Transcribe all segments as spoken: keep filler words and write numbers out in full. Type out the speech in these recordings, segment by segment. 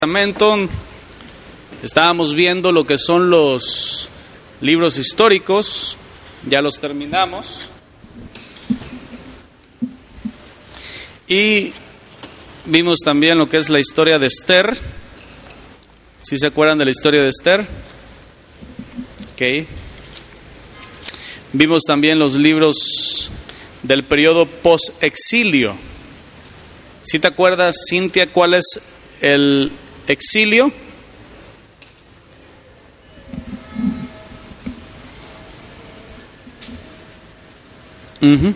Testamento estábamos viendo lo que son los libros históricos, ya los terminamos y vimos también lo que es la historia de Esther. ¿Sí se acuerdan de la historia de Esther? Ok. Vimos también los libros del periodo post-exilio. ¿Sí te acuerdas, Cintia, cuál es el exilio? Uh-huh.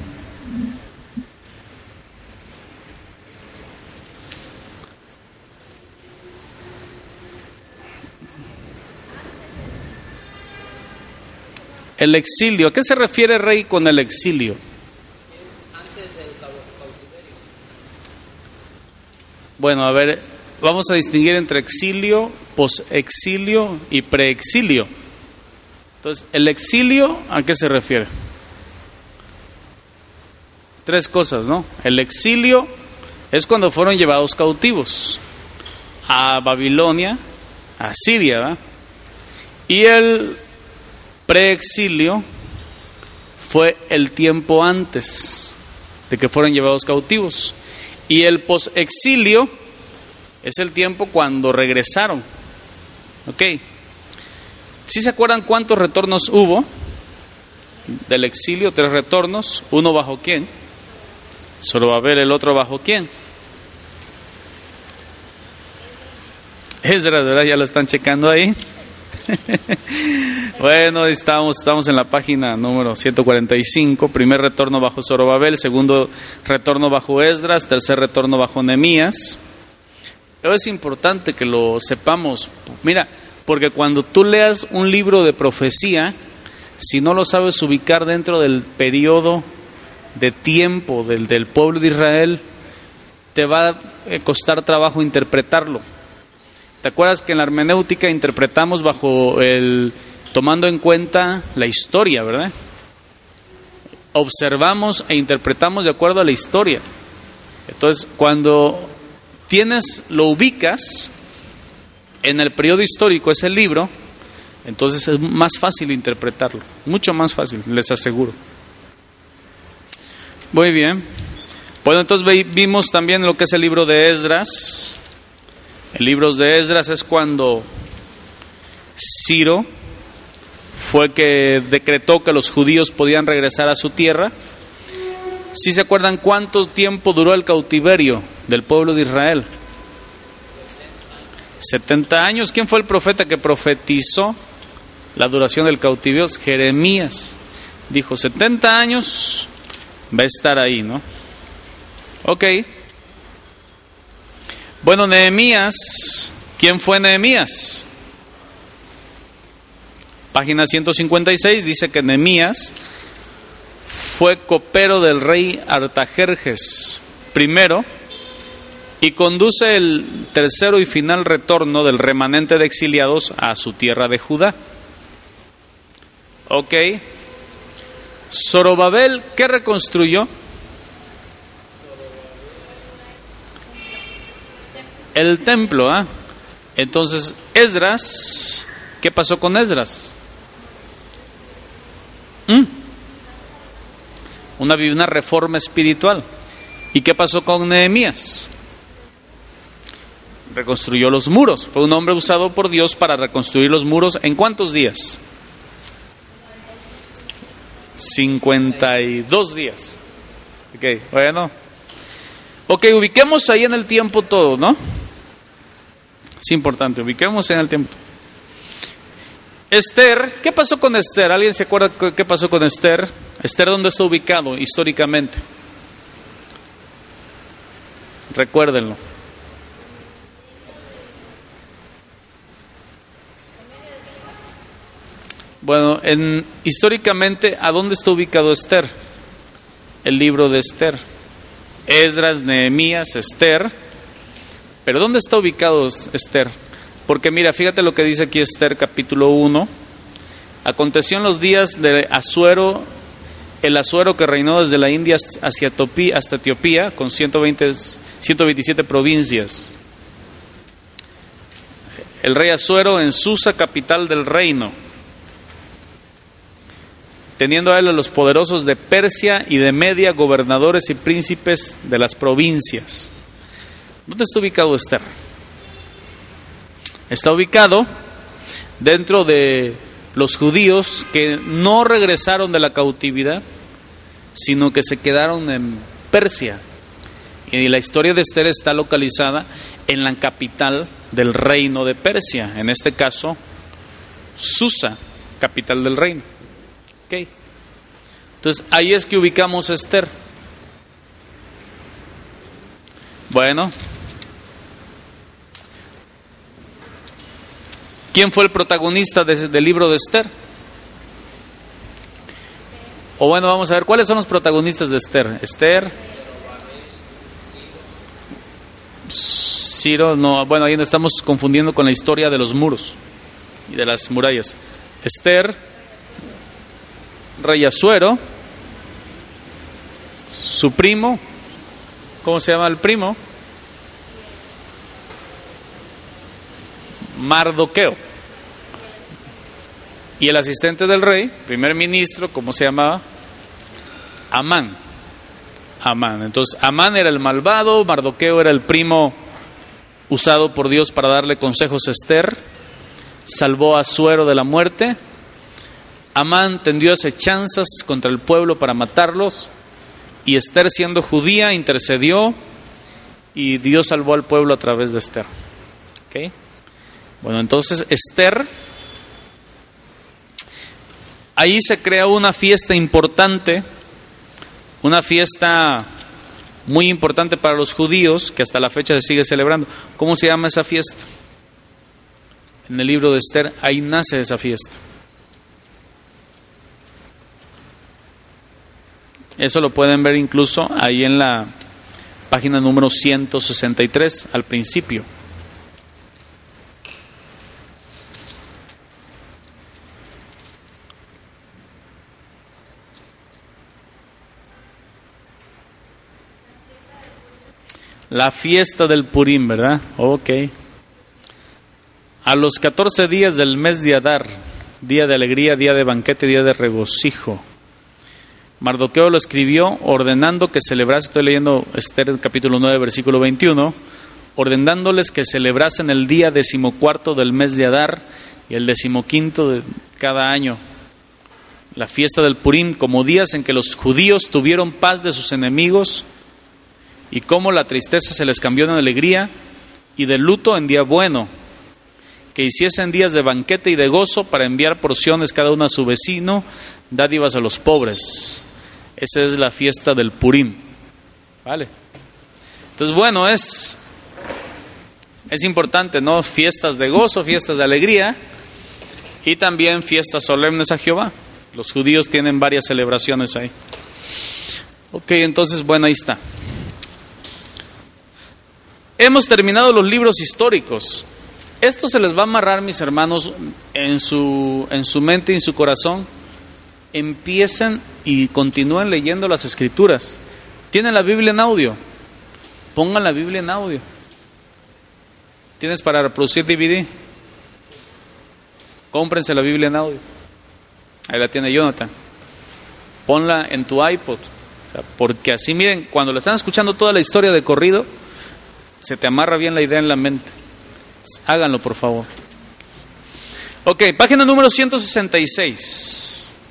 El exilio, ¿a qué se refiere, Rey, con el exilio? Es antes del cautiverio. Bueno, a ver, vamos a distinguir entre exilio, posexilio y preexilio. Entonces, el exilio, ¿a qué se refiere? Tres cosas, ¿no? El exilio es cuando fueron llevados cautivos a Babilonia, a Siria, ¿verdad? Y el preexilio fue el tiempo antes de que fueron llevados cautivos. Y el posexilio es el tiempo cuando regresaron. ¿Ok? ¿Sí se acuerdan cuántos retornos hubo del exilio? Tres retornos. ¿Uno bajo quién? Zorobabel. ¿El otro bajo quién? Esdras, ¿verdad? Ya lo están checando ahí. Bueno, estamos, estamos en la página número ciento cuarenta y cinco. Primer retorno bajo Zorobabel, segundo retorno bajo Esdras, tercer retorno bajo Nehemías. Es importante que lo sepamos. Mira, porque cuando tú leas un libro de profecía, si no lo sabes ubicar dentro del periodo de tiempo del, del pueblo de Israel, te va a costar trabajo interpretarlo. ¿Te acuerdas que en la hermenéutica interpretamos bajo el, tomando en cuenta la historia, verdad? Observamos e interpretamos de acuerdo a la historia. Entonces, cuando tienes, lo ubicas en el periodo histórico, ese libro, entonces es más fácil interpretarlo, mucho más fácil, les aseguro. Muy bien. Bueno, entonces vimos también lo que es el libro de Esdras. El libro de Esdras es cuando Ciro fue que decretó que los judíos podían regresar a su tierra. ¿Sí se acuerdan cuánto tiempo duró el cautiverio del pueblo de Israel? setenta años. ¿Quién fue el profeta que profetizó la duración del cautiverio? Jeremías. Dijo, setenta años va a estar ahí, ¿no? Ok. Bueno, Nehemías, ¿quién fue Nehemías? Página ciento cincuenta y seis dice que Nehemías fue copero del rey Artajerjes primero y conduce el tercero y final retorno del remanente de exiliados a su tierra de Judá. Ok. Zorobabel, ¿qué reconstruyó? El templo, ¿ah? ¿eh? Entonces, Esdras, ¿qué pasó con Esdras? ¿Mm? Una, una reforma espiritual. ¿Y qué pasó con Nehemías? Reconstruyó los muros. Fue un hombre usado por Dios para reconstruir los muros. ¿En cuántos días? cincuenta y dos días. Ok, bueno. Ok, ubiquemos ahí en el tiempo todo, ¿no? Es importante, ubiquemos en el tiempo. Esther, ¿qué pasó con Esther? ¿Alguien se acuerda qué pasó con Esther? Esther, ¿dónde está ubicado históricamente? Recuérdenlo. Bueno, en, históricamente, ¿a dónde está ubicado Esther? El libro de Esther. Esdras, Nehemías, Esther. Pero ¿dónde está ubicado Esther? Porque mira, fíjate lo que dice aquí Esther capítulo uno. Aconteció en los días de Asuero, el Asuero que reinó desde la India hacia Etiopía, hasta Etiopía, con ciento veinte, ciento veintisiete provincias. el rey Asuero en Susa, capital del reino, teniendo a él a los poderosos de Persia y de Media, gobernadores y príncipes de las provincias. ¿Dónde está ubicado Esther? Está ubicado dentro de los judíos que no regresaron de la cautividad, sino que se quedaron en Persia. Y la historia de Esther está localizada en la capital del reino de Persia, en este caso, Susa, capital del reino. Okay. Entonces, ahí es que ubicamos a Esther. Bueno, ¿quién fue el protagonista de, del libro de Esther? O bueno, vamos a ver, ¿cuáles son los protagonistas de Esther? Esther, Ciro, no, bueno, ahí nos estamos confundiendo con la historia de los muros y de las murallas. Esther, rey Asuero, su primo, ¿cómo se llama el primo? Mardoqueo. Y el asistente del rey, primer ministro, ¿cómo se llamaba? Amán. Amán. Entonces, Amán era el malvado, Mardoqueo era el primo usado por Dios para darle consejos a Esther, salvó a Asuero de la muerte. Amán tendió acechanzas contra el pueblo para matarlos, y Esther, siendo judía, intercedió y Dios salvó al pueblo a través de Esther. ¿Okay? Bueno, entonces Esther, ahí se crea una fiesta importante, una fiesta muy importante para los judíos, que hasta la fecha se sigue celebrando. ¿Cómo se llama esa fiesta? En el libro de Esther, ahí nace esa fiesta. Eso lo pueden ver incluso ahí en la página número ciento sesenta y tres, al principio. La fiesta del Purim, ¿verdad? Ok. A los catorce días del mes de Adar, día de alegría, día de banquete, día de regocijo, Mardoqueo lo escribió ordenando que celebrase, estoy leyendo Esther capítulo nueve, versículo veintiuno, ordenándoles que celebrasen el día decimocuarto del mes de Adar y el decimoquinto de cada año, la fiesta del Purim, como días en que los judíos tuvieron paz de sus enemigos, y cómo la tristeza se les cambió en alegría y de luto en día bueno, que hiciesen días de banquete y de gozo para enviar porciones cada uno a su vecino, dádivas a los pobres. Esa es la fiesta del Purim. ¿Vale? Entonces, bueno, es, es importante, ¿no? Fiestas de gozo, fiestas de alegría y también fiestas solemnes a Jehová. Los judíos tienen varias celebraciones ahí. Ok, entonces, bueno, ahí está. Hemos terminado los libros históricos. Esto se les va a amarrar, mis hermanos, en su, en su mente y en su corazón. Empiecen y continúen leyendo las escrituras. ¿Tienen la Biblia en audio? Pongan la Biblia en audio. ¿Tienes para reproducir D V D? Cómprense la Biblia en audio. Ahí la tiene Jonathan. Ponla en tu iPod. O sea, porque así, miren, cuando le están escuchando toda la historia de corrido, se te amarra bien la idea en la mente. Entonces, háganlo, por favor. Ok, página número ciento sesenta y seis.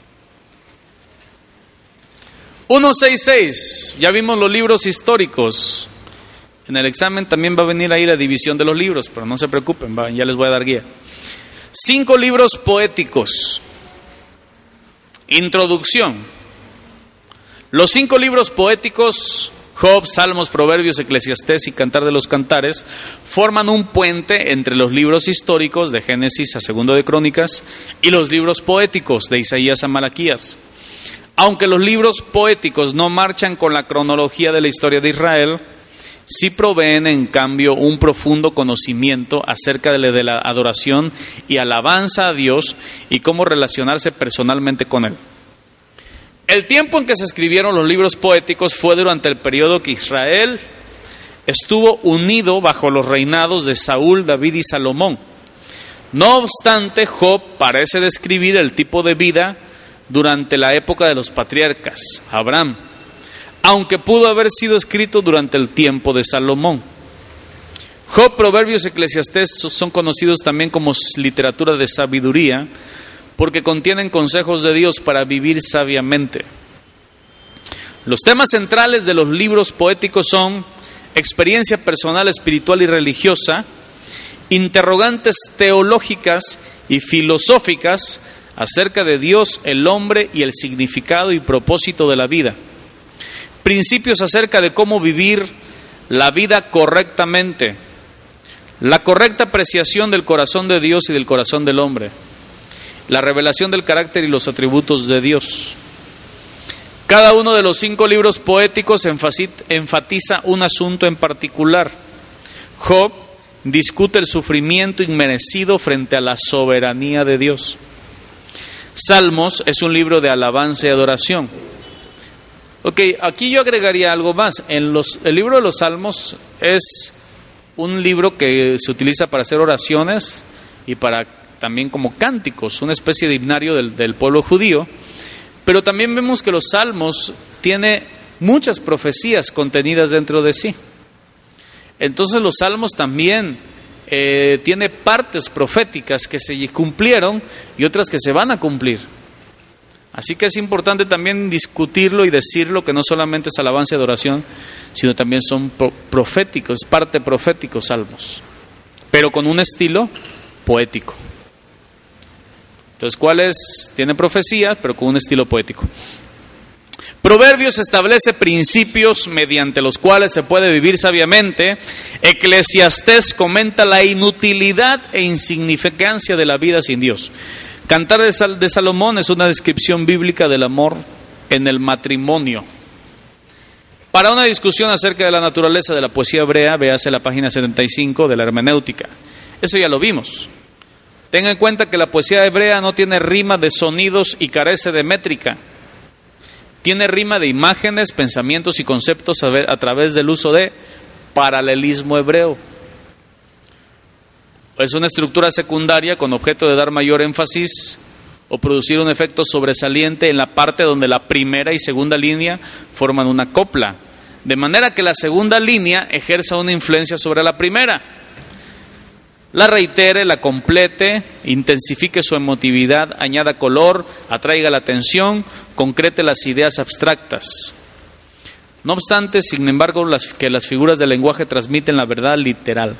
ciento sesenta y seis. Ya vimos los libros históricos. En el examen también va a venir ahí la división de los libros, pero no se preocupen, va, ya les voy a dar guía. Cinco libros poéticos. Introducción. Los cinco libros poéticos, Job, Salmos, Proverbios, Eclesiastés y Cantar de los Cantares, forman un puente entre los libros históricos de Génesis a Segundo de Crónicas y los libros poéticos de Isaías a Malaquías. Aunque los libros poéticos no marchan con la cronología de la historia de Israel, sí proveen en cambio un profundo conocimiento acerca de la, de la adoración y alabanza a Dios y cómo relacionarse personalmente con Él. El tiempo en que se escribieron los libros poéticos fue durante el periodo que Israel estuvo unido bajo los reinados de Saúl, David y Salomón. No obstante, Job parece describir el tipo de vida durante la época de los patriarcas, Abraham, aunque pudo haber sido escrito durante el tiempo de Salomón. Job, Proverbios, Eclesiastés son conocidos también como literatura de sabiduría, porque contienen consejos de Dios para vivir sabiamente. Los temas centrales de los libros poéticos son experiencia personal, espiritual y religiosa, interrogantes teológicas y filosóficas acerca de Dios, el hombre y el significado y propósito de la vida, principios acerca de cómo vivir la vida correctamente, la correcta apreciación del corazón de Dios y del corazón del hombre, la revelación del carácter y los atributos de Dios. Cada uno de los cinco libros poéticos enfatiza un asunto en particular. Job discute el sufrimiento inmerecido frente a la soberanía de Dios. Salmos es un libro de alabanza y adoración. Ok, aquí yo agregaría algo más. En los, el libro de los Salmos es un libro que se utiliza para hacer oraciones y para también como cánticos, una especie de himnario del, del pueblo judío. Pero también vemos que los Salmos tiene muchas profecías contenidas dentro de sí. Entonces los Salmos también eh, tiene partes proféticas que se cumplieron y otras que se van a cumplir. Así que es importante también discutirlo y decirlo, que no solamente es alabanza y adoración, sino también son pro- proféticos, es parte profético Salmos, pero con un estilo poético. Entonces, ¿cuál es? Tiene profecía, pero con un estilo poético. Proverbios establece principios mediante los cuales se puede vivir sabiamente. Eclesiastés comenta la inutilidad e insignificancia de la vida sin Dios. Cantar de, Sal- de Salomón es una descripción bíblica del amor en el matrimonio. Para una discusión acerca de la naturaleza de la poesía hebrea, véase la página setenta y cinco de la hermenéutica. Eso ya lo vimos. Tenga en cuenta que la poesía hebrea no tiene rima de sonidos y carece de métrica. Tiene rima de imágenes, pensamientos y conceptos a, ver, a través del uso de paralelismo hebreo. Es una estructura secundaria con objeto de dar mayor énfasis o producir un efecto sobresaliente en la parte donde la primera y segunda línea forman una copla, de manera que la segunda línea ejerza una influencia sobre la primera, la reitere, la complete, intensifique su emotividad, añada color, atraiga la atención, concrete las ideas abstractas. No obstante, sin embargo, las, que las figuras del lenguaje transmiten la verdad literal.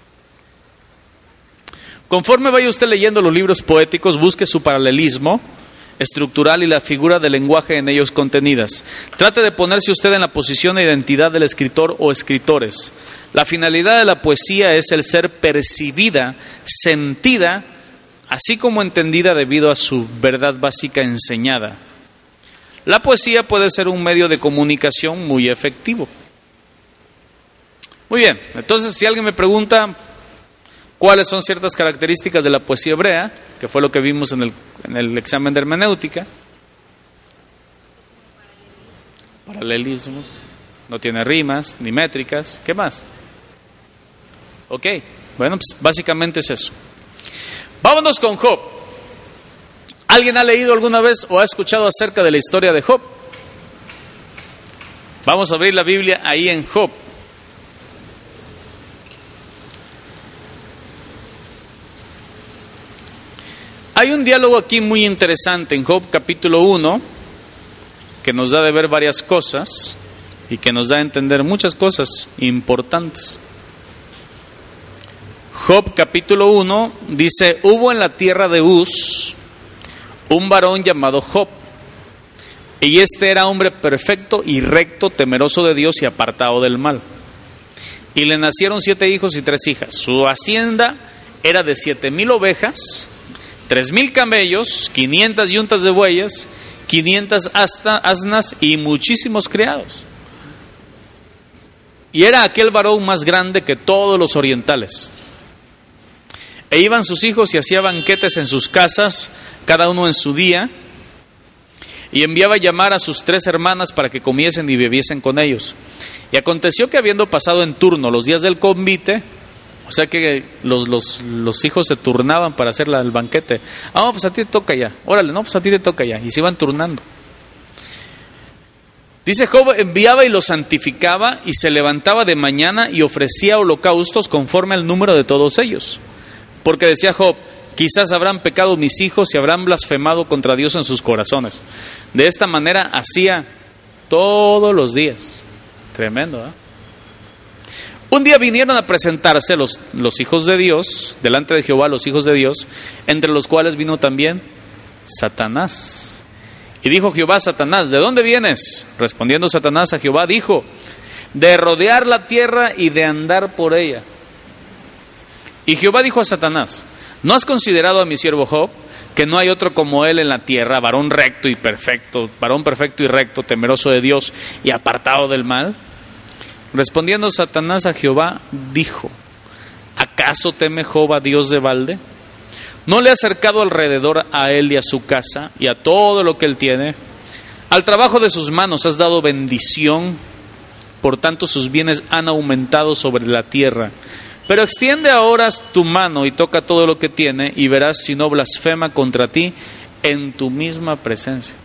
Conforme vaya usted leyendo los libros poéticos, busque su paralelismo estructural y la figura del lenguaje en ellos contenidas. Trate de ponerse usted en la posición e identidad del escritor o escritores. La finalidad de la poesía es el ser percibida, sentida, así como entendida debido a su verdad básica enseñada. La poesía puede ser un medio de comunicación muy efectivo. Muy bien, entonces si alguien me pregunta cuáles son ciertas características de la poesía hebrea, que fue lo que vimos en el, en el examen de hermenéutica. Paralelismos, no tiene rimas ni métricas, ¿qué más? Ok, bueno, pues básicamente es eso. Vámonos con Job. ¿Alguien ha leído alguna vez o ha escuchado acerca de la historia de Job? Vamos a abrir la Biblia ahí en Job. Hay un diálogo aquí muy interesante en Job capítulo uno que nos da de ver varias cosas y que nos da a entender muchas cosas importantes. Job capítulo uno dice: hubo en la tierra de Uz un varón llamado Job, y este era hombre perfecto y recto, temeroso de Dios y apartado del mal. Y le nacieron siete hijos y tres hijas. Su hacienda era de siete mil ovejas, tres mil camellos, quinientas yuntas de bueyes, quinientas asnas y muchísimos criados. Y era aquel varón más grande que todos los orientales. E iban sus hijos y hacía banquetes en sus casas, cada uno en su día, y enviaba a llamar a sus tres hermanas para que comiesen y bebiesen con ellos. Y aconteció que habiendo pasado en turno los días del convite, O sea que los, los, los hijos se turnaban para hacer la, el banquete. Ah, pues a ti te toca ya. Órale, no, pues a ti te toca ya. Y se iban turnando. Dice Job, enviaba y los santificaba y se levantaba de mañana y ofrecía holocaustos conforme al número de todos ellos. Porque decía Job, quizás habrán pecado mis hijos y habrán blasfemado contra Dios en sus corazones. De esta manera hacía todos los días. Tremendo, ¿eh? Un día vinieron a presentarse los, los hijos de Dios, delante de Jehová los hijos de Dios, entre los cuales vino también Satanás. Y dijo Jehová a Satanás, ¿de dónde vienes? Respondiendo Satanás a Jehová, dijo, de rodear la tierra y de andar por ella. Y Jehová dijo a Satanás, ¿no has considerado a mi siervo Job, que no hay otro como él en la tierra, varón recto y perfecto, varón perfecto y recto, temeroso de Dios y apartado del mal? Respondiendo Satanás a Jehová, dijo, ¿acaso teme Job a Dios de balde? ¿No le ha acercado alrededor a él y a su casa y a todo lo que él tiene? Al trabajo de sus manos has dado bendición, por tanto sus bienes han aumentado sobre la tierra. Pero extiende ahora tu mano y toca todo lo que tiene y verás si no blasfema contra ti en tu misma presencia.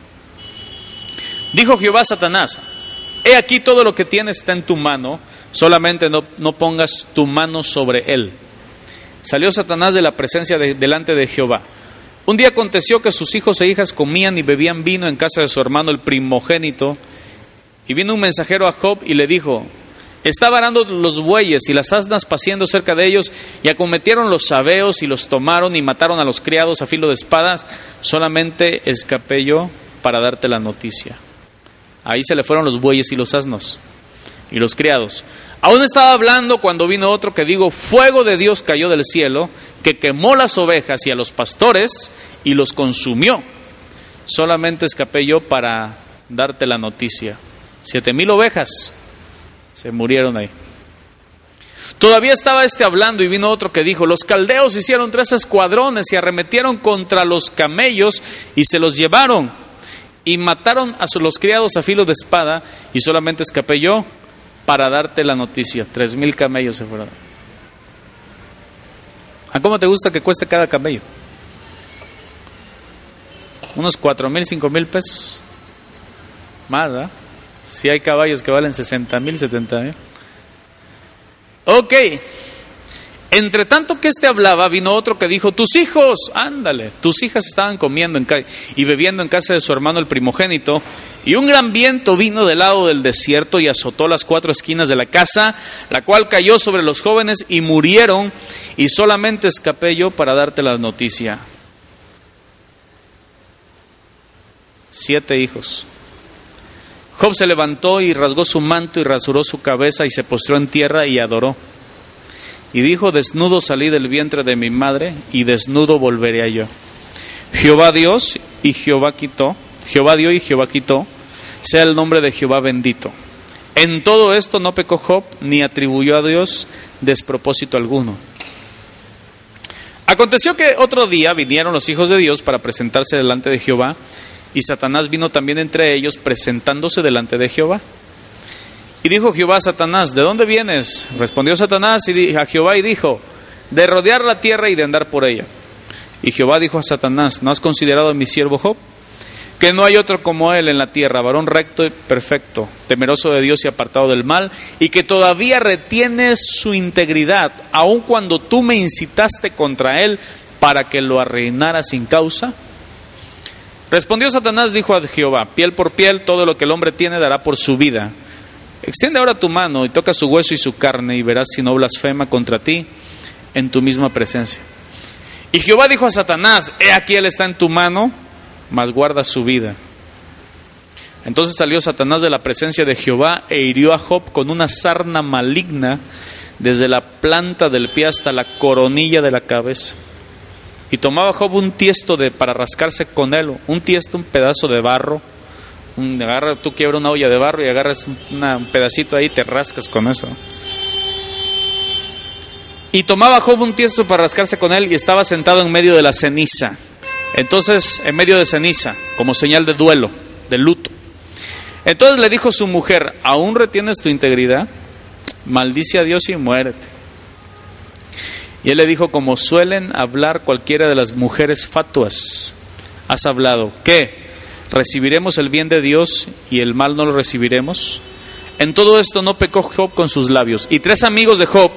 Dijo Jehová a Satanás, he aquí todo lo que tienes está en tu mano, solamente no, no pongas tu mano sobre él. Salió Satanás de la presencia de, delante de Jehová. Un día aconteció que sus hijos e hijas comían y bebían vino en casa de su hermano el primogénito, y vino un mensajero a Job y le dijo, estaba arando los bueyes y las asnas paciendo cerca de ellos, y acometieron los sabeos y los tomaron y mataron a los criados a filo de espadas, solamente escapé yo para darte la noticia. Ahí se le fueron los bueyes y los asnos y los criados. Aún estaba hablando cuando vino otro que digo, fuego de Dios cayó del cielo, que quemó las ovejas y a los pastores y los consumió. Solamente escapé yo para darte la noticia. Siete mil ovejas se murieron ahí. Todavía estaba este hablando y vino otro que dijo, los caldeos hicieron tres escuadrones y arremetieron contra los camellos y se los llevaron y mataron a los criados a filo de espada, y solamente escapé yo para darte la noticia. Tres mil camellos se fueron. ¿A cómo te gusta que cueste cada camello? Unos cuatro mil, cinco mil pesos. Más, ¿verdad? Si hay caballos que valen sesenta mil, setenta mil. Ok. Entre tanto que este hablaba, vino otro que dijo, tus hijos, ándale, tus hijas estaban comiendo en ca- y bebiendo en casa de su hermano el primogénito, y un gran viento vino del lado del desierto y azotó las cuatro esquinas de la casa, la cual cayó sobre los jóvenes y murieron, y solamente escapé yo para darte la noticia. Siete hijos. Job se levantó y rasgó su manto y rasuró su cabeza y se postró en tierra y adoró. Y dijo, desnudo salí del vientre de mi madre y desnudo volveré a yo. Jehová Dios y Jehová quitó, Jehová dio y Jehová quitó, sea el nombre de Jehová bendito. En todo esto no pecó Job ni atribuyó a Dios despropósito alguno. Aconteció que otro día vinieron los hijos de Dios para presentarse delante de Jehová, y Satanás vino también entre ellos presentándose delante de Jehová. Y dijo Jehová a Satanás, ¿de dónde vienes? Respondió Satanás y a Jehová y dijo, de rodear la tierra y de andar por ella. Y Jehová dijo a Satanás, ¿no has considerado a mi siervo Job? Que no hay otro como él en la tierra, varón recto y perfecto, temeroso de Dios y apartado del mal, y que todavía retiene su integridad, aun cuando tú me incitaste contra él para que lo arruinara sin causa. Respondió Satanás, dijo a Jehová, piel por piel, todo lo que el hombre tiene dará por su vida. Extiende ahora tu mano y toca su hueso y su carne, y verás si no blasfema contra ti en tu misma presencia. Y Jehová dijo a Satanás, he aquí él está en tu mano, mas guarda su vida. Entonces salió Satanás de la presencia de Jehová e hirió a Job con una sarna maligna desde la planta del pie hasta la coronilla de la cabeza. Y tomaba Job un tiesto de, para rascarse con él, un tiesto, un pedazo de barro. Un, agarra, tú quiebras una olla de barro y agarras una, un pedacito ahí y te rascas con eso. Y tomaba Job un tiesto para rascarse con él y estaba sentado en medio de la ceniza. Entonces, en medio de ceniza, como señal de duelo, de luto. Entonces le dijo su mujer, ¿aún retienes tu integridad? Maldice a Dios y muérete. Y él le dijo, como suelen hablar cualquiera de las mujeres fatuas, has hablado. ¿Qué? ¿Recibiremos el bien de Dios y el mal no lo recibiremos? En todo esto no pecó Job con sus labios. Y tres amigos de Job,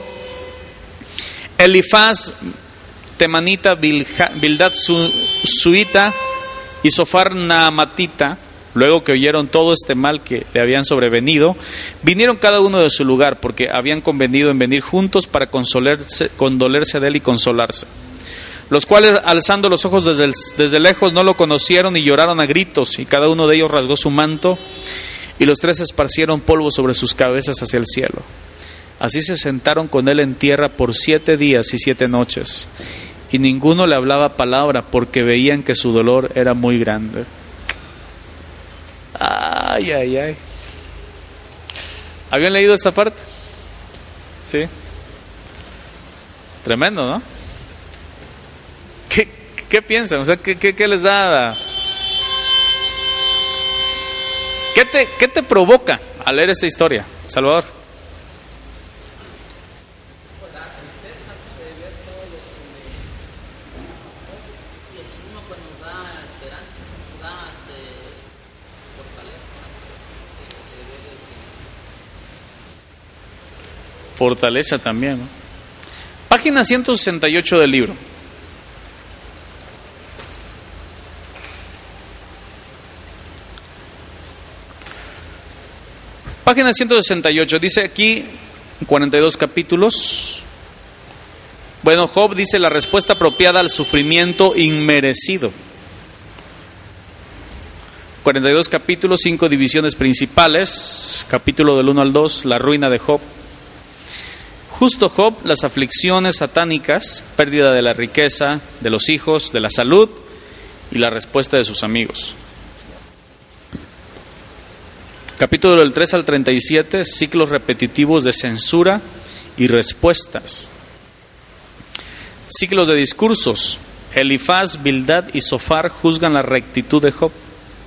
Elifaz, Temanita, Bildad Suita y Sofar Naamatita, luego que oyeron todo este mal que le habían sobrevenido, vinieron cada uno de su lugar, porque habían convenido en venir juntos para consolarse, condolerse de él y consolarse. Los cuales, alzando los ojos desde, el, desde lejos, no lo conocieron y lloraron a gritos, y cada uno de ellos rasgó su manto, y los tres esparcieron polvo sobre sus cabezas hacia el cielo. Así se sentaron con él en tierra por siete días y siete noches, y ninguno le hablaba palabra, porque veían que su dolor era muy grande. Ay, ay, ay. ¿Habían leído esta parte? Sí. Tremendo, ¿no? ¿Qué, qué piensan? O sea, ¿qué, qué, qué les da? ¿Qué te, ¿Qué te provoca al leer esta historia, Salvador? La tristeza de ver todo lo que y es uno que nos da esperanza, nos da este, fortaleza de, de ver el Fortaleza también, ¿no? Página ciento sesenta y ocho del libro. Página ciento sesenta y ocho, dice aquí, cuarenta y dos capítulos. Bueno, Job dice la respuesta apropiada al sufrimiento inmerecido. cuarenta y dos capítulos, cinco divisiones principales. Capítulo del uno al dos, la ruina de Job. Justo Job, las aflicciones satánicas, pérdida de la riqueza, de los hijos, de la salud y la respuesta de sus amigos. Capítulo del tres al treinta y siete, ciclos repetitivos de censura y respuestas. Ciclos de discursos. Elifaz, Bildad y Sofar juzgan la rectitud de Job.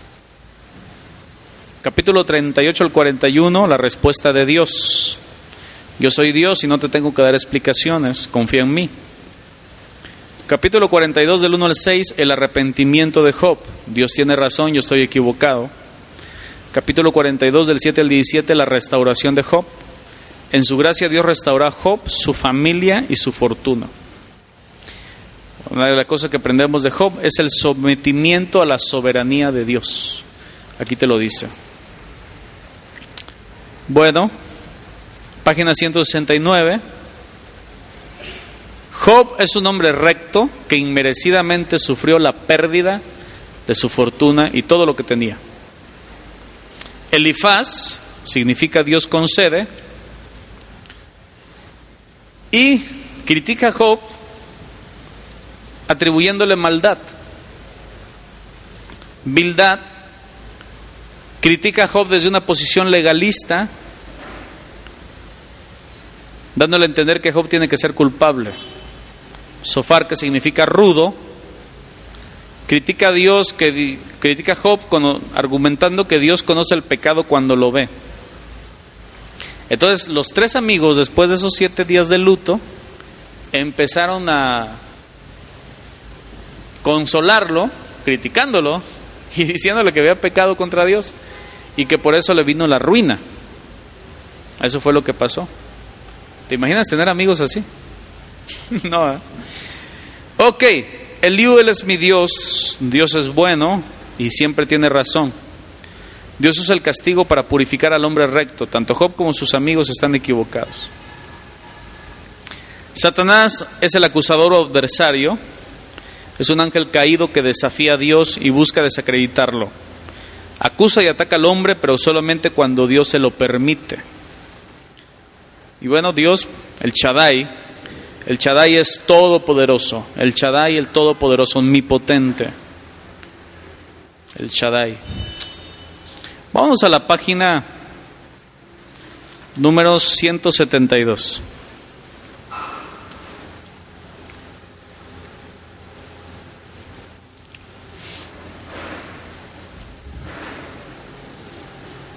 Capítulo treinta y ocho al cuarenta y uno, la respuesta de Dios. Yo soy Dios y no te tengo que dar explicaciones, confía en mí. Capítulo cuarenta y dos del uno al seis, el arrepentimiento de Job. Dios tiene razón, yo estoy equivocado. Capítulo cuarenta y dos del siete al diecisiete, la restauración de Job. En su gracia Dios restauró a Job, su familia y su fortuna. Una de las cosas que aprendemos de Job es el sometimiento a la soberanía de Dios. Aquí te lo dice. Bueno, página ciento sesenta y nueve. Job es un hombre recto que inmerecidamente sufrió la pérdida de su fortuna y todo lo que tenía. Elifaz significa Dios concede, y critica a Job atribuyéndole maldad. Bildad critica a Job desde una posición legalista, dándole a entender que Job tiene que ser culpable. Sofar, que significa rudo, critica a Dios, que critica a Job con, argumentando que Dios conoce el pecado cuando lo ve. Entonces los tres amigos, después de esos siete días de luto, empezaron a consolarlo, criticándolo y diciéndole que había pecado contra Dios y que por eso le vino la ruina. Eso fue lo que pasó. ¿Te imaginas tener amigos así? No, ¿eh? Ok, Eliú, es mi Dios, Dios es bueno y siempre tiene razón. Dios usa el castigo para purificar al hombre recto. Tanto Job como sus amigos están equivocados. Satanás es el acusador o adversario. Es un ángel caído que desafía a Dios y busca desacreditarlo. Acusa y ataca al hombre, pero solamente cuando Dios se lo permite. Y bueno, Dios, el Shaddai, el Shaddai es todopoderoso. El Shaddai, el todopoderoso, omnipotente. El Shaddai. Vamos a la página número ciento setenta y dos.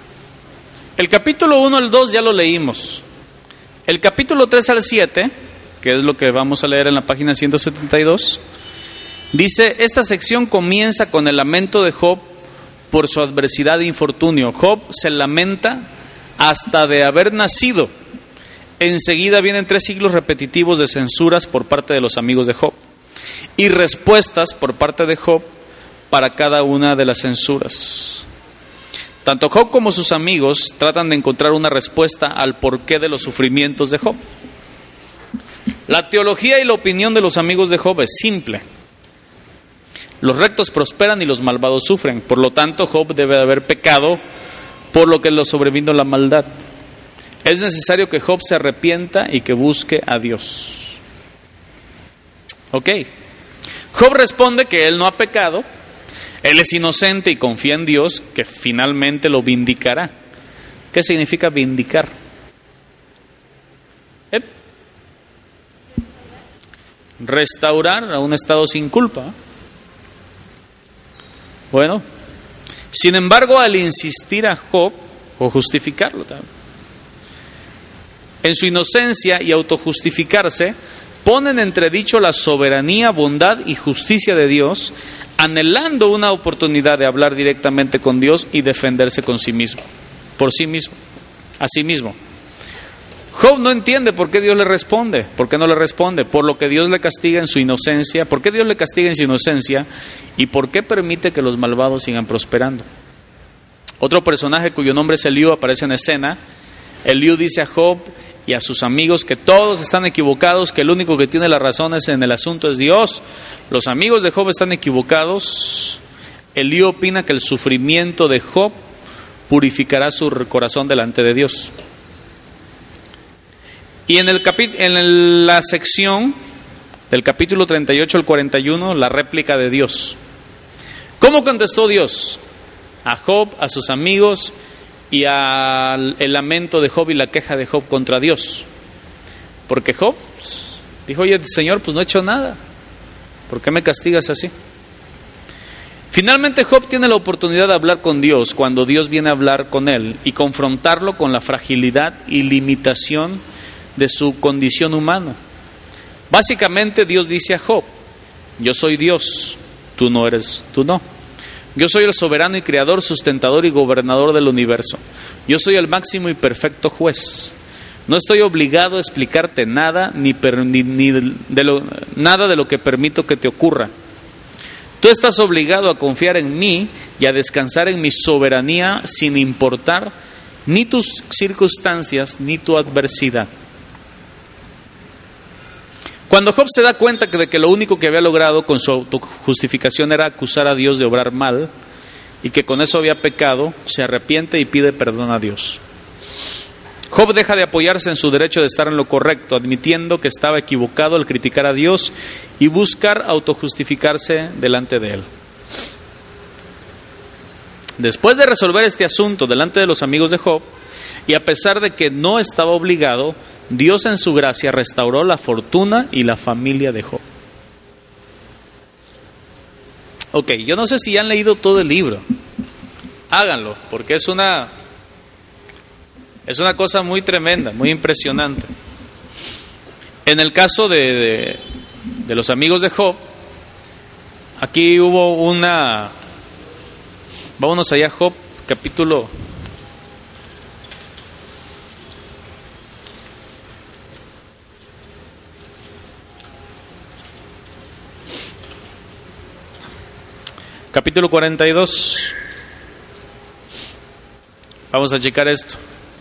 El capítulo uno al dos ya lo leímos. El capítulo tres al siete que es lo que vamos a leer en la página ciento setenta y dos, dice, esta sección comienza con el lamento de Job por su adversidad e infortunio. Job se lamenta hasta de haber nacido. Enseguida vienen tres siglos repetitivos de censuras por parte de los amigos de Job y respuestas por parte de Job para cada una de las censuras. Tanto Job como sus amigos tratan de encontrar una respuesta al porqué de los sufrimientos de Job. La teología y la opinión de los amigos de Job es simple. Los rectos prosperan y los malvados sufren. Por lo tanto, Job debe de haber pecado, por lo que le sobrevino la maldad. Es necesario que Job se arrepienta y que busque a Dios. Ok. Job responde que él no ha pecado, él es inocente y confía en Dios, que finalmente lo vindicará. ¿Qué significa vindicar? ¿Eh? Restaurar a un estado sin culpa. Bueno, sin embargo, al insistir a Job, o justificarlo también, en su inocencia y autojustificarse, ponen en entredicho la soberanía, bondad y justicia de Dios, anhelando una oportunidad de hablar directamente con Dios y defenderse con sí mismo, por sí mismo, a sí mismo. Job no entiende por qué Dios le responde, por qué no le responde, por lo que Dios le castiga en su inocencia, por qué Dios le castiga en su inocencia y por qué permite que los malvados sigan prosperando. Otro personaje cuyo nombre es Eliú aparece en escena. Eliú dice a Job y a sus amigos que todos están equivocados, que el único que tiene la razón es en el asunto es Dios. Los amigos de Job están equivocados. Eliú opina que el sufrimiento de Job purificará su corazón delante de Dios. Y en, el capi- en el, la sección del capítulo treinta y ocho al cuarenta y uno, la réplica de Dios. ¿Cómo contestó Dios a Job, a sus amigos y al el lamento de Job y la queja de Job contra Dios? Porque Job dijo, oye, Señor, pues no he hecho nada, ¿por qué me castigas así? Finalmente Job tiene la oportunidad de hablar con Dios cuando Dios viene a hablar con él y confrontarlo con la fragilidad y limitación de su condición humana. Básicamente Dios dice a Job, yo soy Dios, tú no eres, tú no. Yo soy el soberano y creador, sustentador y gobernador del universo. Yo soy el máximo y perfecto juez. No estoy obligado a explicarte nada, ni, per, ni, ni de lo, nada de lo que permito que te ocurra. Tú estás obligado a confiar en mí y a descansar en mi soberanía sin importar ni tus circunstancias ni tu adversidad. Cuando Job se da cuenta de que lo único que había logrado con su autojustificación era acusar a Dios de obrar mal y que con eso había pecado, se arrepiente y pide perdón a Dios. Job deja de apoyarse en su derecho de estar en lo correcto, admitiendo que estaba equivocado al criticar a Dios y buscar autojustificarse delante de él. Después de resolver este asunto delante de los amigos de Job, y a pesar de que no estaba obligado, Dios en su gracia restauró la fortuna y la familia de Job. Ok, yo no sé si ya han leído todo el libro. Háganlo, porque es una, es una cosa muy tremenda, muy impresionante. En el caso de, de, de los amigos de Job, aquí hubo una... Vámonos allá a Job, capítulo... Capítulo cuarenta y dos. Vamos a checar esto.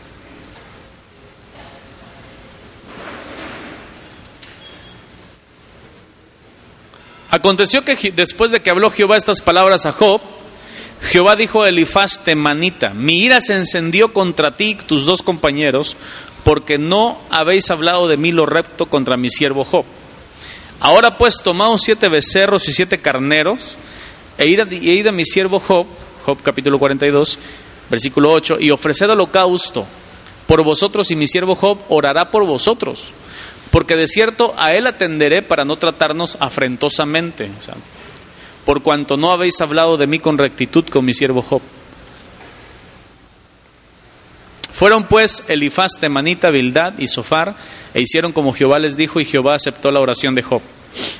Aconteció que después de que habló Jehová estas palabras a Job, Jehová dijo a Elifaz temanita: mi ira se encendió contra ti y tus dos compañeros, porque no habéis hablado de mí lo recto contra mi siervo Job. Ahora pues tomaos siete becerros y siete carneros, e id a, e id a mi siervo Job, Job capítulo cuarenta y dos, versículo ocho, y ofreced holocausto por vosotros, y mi siervo Job orará por vosotros, porque de cierto a él atenderé para no tratarnos afrentosamente, o sea, por cuanto no habéis hablado de mí con rectitud con mi siervo Job. Fueron pues Elifaz, Temanita, Bildad y Zofar, e hicieron como Jehová les dijo, y Jehová aceptó la oración de Job.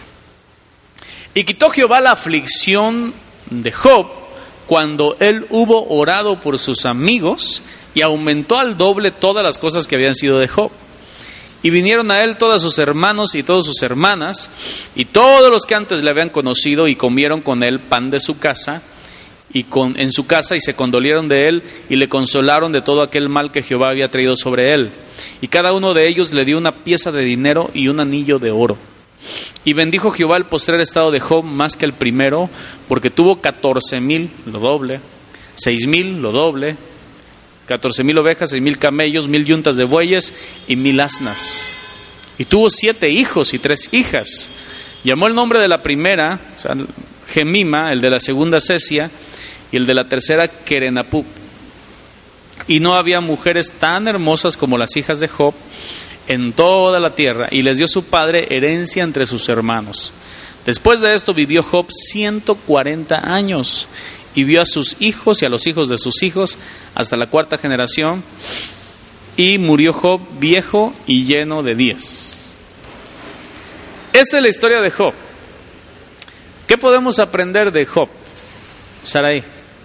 Y quitó Jehová la aflicción de Job cuando él hubo orado por sus amigos, y aumentó al doble todas las cosas que habían sido de Job. Y vinieron a él todos sus hermanos y todas sus hermanas, y todos los que antes le habían conocido, y comieron con él pan de su casa, y con, en su casa, y se condolieron de él, y le consolaron de todo aquel mal que Jehová había traído sobre él. Y cada uno de ellos le dio una pieza de dinero y un anillo de oro. Y bendijo Jehová el postrer estado de Job más que el primero, porque tuvo catorce mil, lo doble, seis mil, lo doble, catorce mil ovejas, seis mil camellos, mil yuntas de bueyes y mil asnas. Y tuvo siete hijos y tres hijas. Llamó el nombre de la primera, o sea, Gemima, el de la segunda Cesia, y el de la tercera Kerenapú. Y no había mujeres tan hermosas como las hijas de Job en toda la tierra, y les dio su padre herencia entre sus hermanos. Después de esto vivió Job ciento cuarenta años, y vio a sus hijos y a los hijos de sus hijos hasta la cuarta generación, y murió Job viejo y lleno de días. Esta es la historia de Job. ¿Qué podemos aprender de Job, Saraí?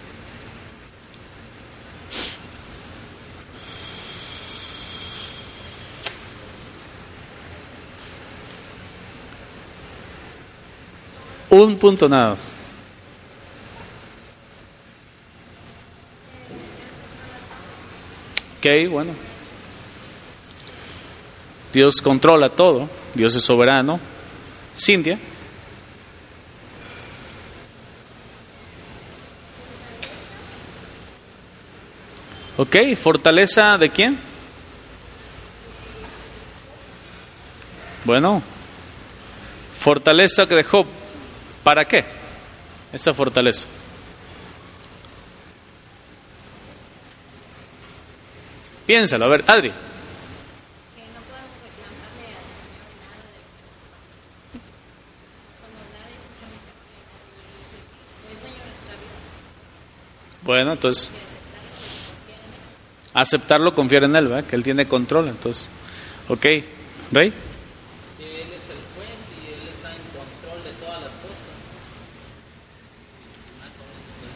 Un punto nada más. Ok, bueno. Dios controla todo. Dios es soberano. Cintia. Ok, ¿fortaleza de quién? Bueno, fortaleza de Job. ¿Para qué esta fortaleza? Piénsalo, a ver, Adri. Que no podemos reclamarle al Señor nada de lo que nos pasa. Somos nadie, únicamente nadie. Y dice que no es dueño de nuestra vida. Bueno, entonces, Que aceptarlo y confiar en Él. aceptarlo, confiar en Él, ¿verdad? Que Él tiene control, entonces. Ok, Rey. Que Él es el juez y Él está en control de todas las cosas. Y más o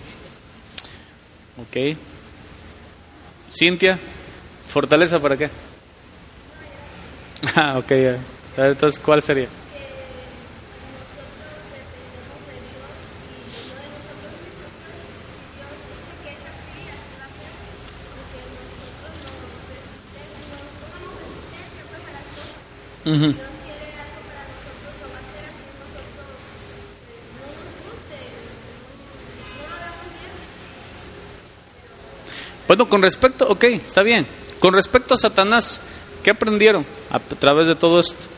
menos es Ok. bien. Cintia, ¿fortaleza para qué? Ah, ok, ya. A ver, entonces, ¿cuál sería? Uh-huh. Dios quiere algo para nosotros, lo va a hacer así nosotros eh, no nos guste, no, no lo hagamos bien. Bueno, con respecto, ok, está bien. Con respecto a Satanás, ¿qué aprendieron a través de todo esto?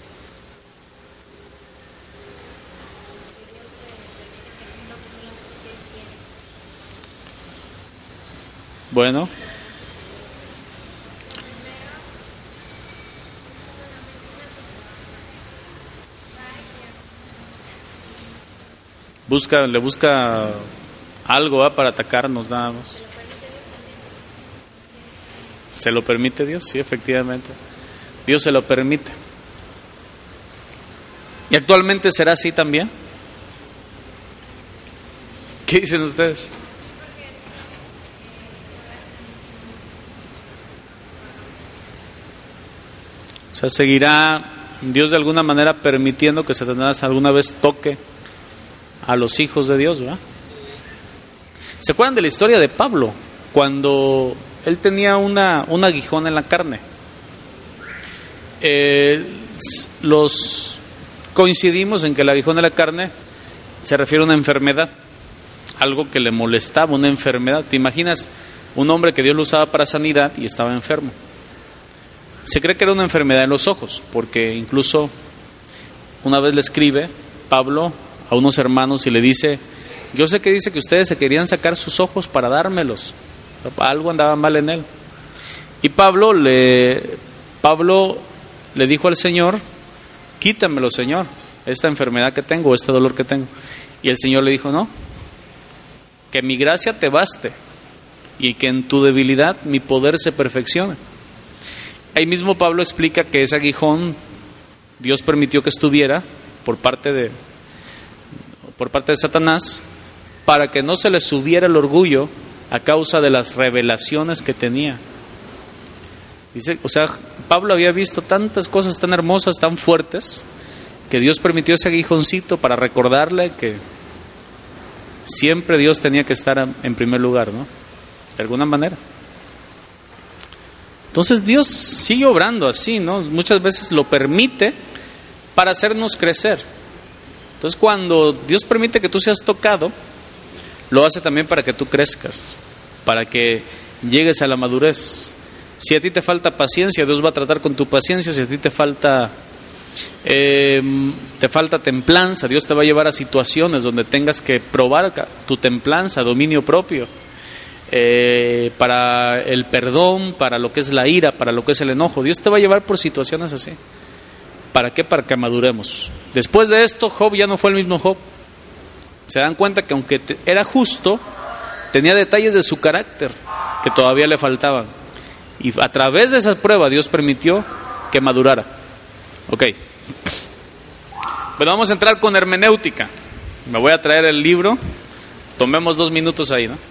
Bueno. Busca, le busca algo ¿eh? para atacarnos nada más. ¿Se lo permite Dios? Sí, efectivamente. Dios se lo permite. ¿Y actualmente será así también? ¿Qué dicen ustedes? O sea, ¿seguirá Dios de alguna manera permitiendo que Satanás alguna vez toque a los hijos de Dios, ¿verdad? ¿Se acuerdan de la historia de Pablo? Cuando él tenía una, un aguijón en la carne. Eh, los coincidimos en que el aguijón de la carne se refiere a una enfermedad, algo que le molestaba, una enfermedad. ¿Te imaginas un hombre que Dios lo usaba para sanidad y estaba enfermo? Se cree que era una enfermedad en los ojos, porque incluso una vez le escribe Pablo a unos hermanos y le dice: yo sé que dice que ustedes se querían sacar sus ojos para dármelos, algo andaba mal en él. Y Pablo le Pablo le dijo al Señor: quítamelo, Señor, esta enfermedad que tengo, este dolor que tengo. Y el Señor le dijo: no, que mi gracia te baste. y que en tu debilidad mi poder se perfecciona. Ahí mismo Pablo explica que ese aguijón Dios permitió que estuviera por parte de, por parte de Satanás, para que no se le subiera el orgullo a causa de las revelaciones que tenía. Dice, o sea, Pablo había visto tantas cosas tan hermosas, tan fuertes, que Dios permitió ese aguijoncito para recordarle que siempre Dios tenía que estar en primer lugar, ¿no? De alguna manera. Entonces Dios sigue obrando así, ¿no? Muchas veces lo permite para hacernos crecer. Entonces cuando Dios permite que tú seas tocado, lo hace también para que tú crezcas, para que llegues a la madurez. Si a ti te falta paciencia, Dios va a tratar con tu paciencia. Si a ti te falta eh, te falta templanza, Dios te va a llevar a situaciones donde tengas que probar tu templanza, dominio propio, eh, para el perdón, para lo que es la ira, para lo que es el enojo. Dios te va a llevar por situaciones así. ¿Para qué? Para que maduremos. Después de esto, Job ya no fue el mismo Job. Se dan cuenta que aunque te, era justo, tenía detalles de su carácter que todavía le faltaban. Y a través de esa prueba Dios permitió que madurara. Ok. Bueno, vamos a entrar con hermenéutica. Me voy a traer el libro. Tomemos dos minutos ahí, ¿no?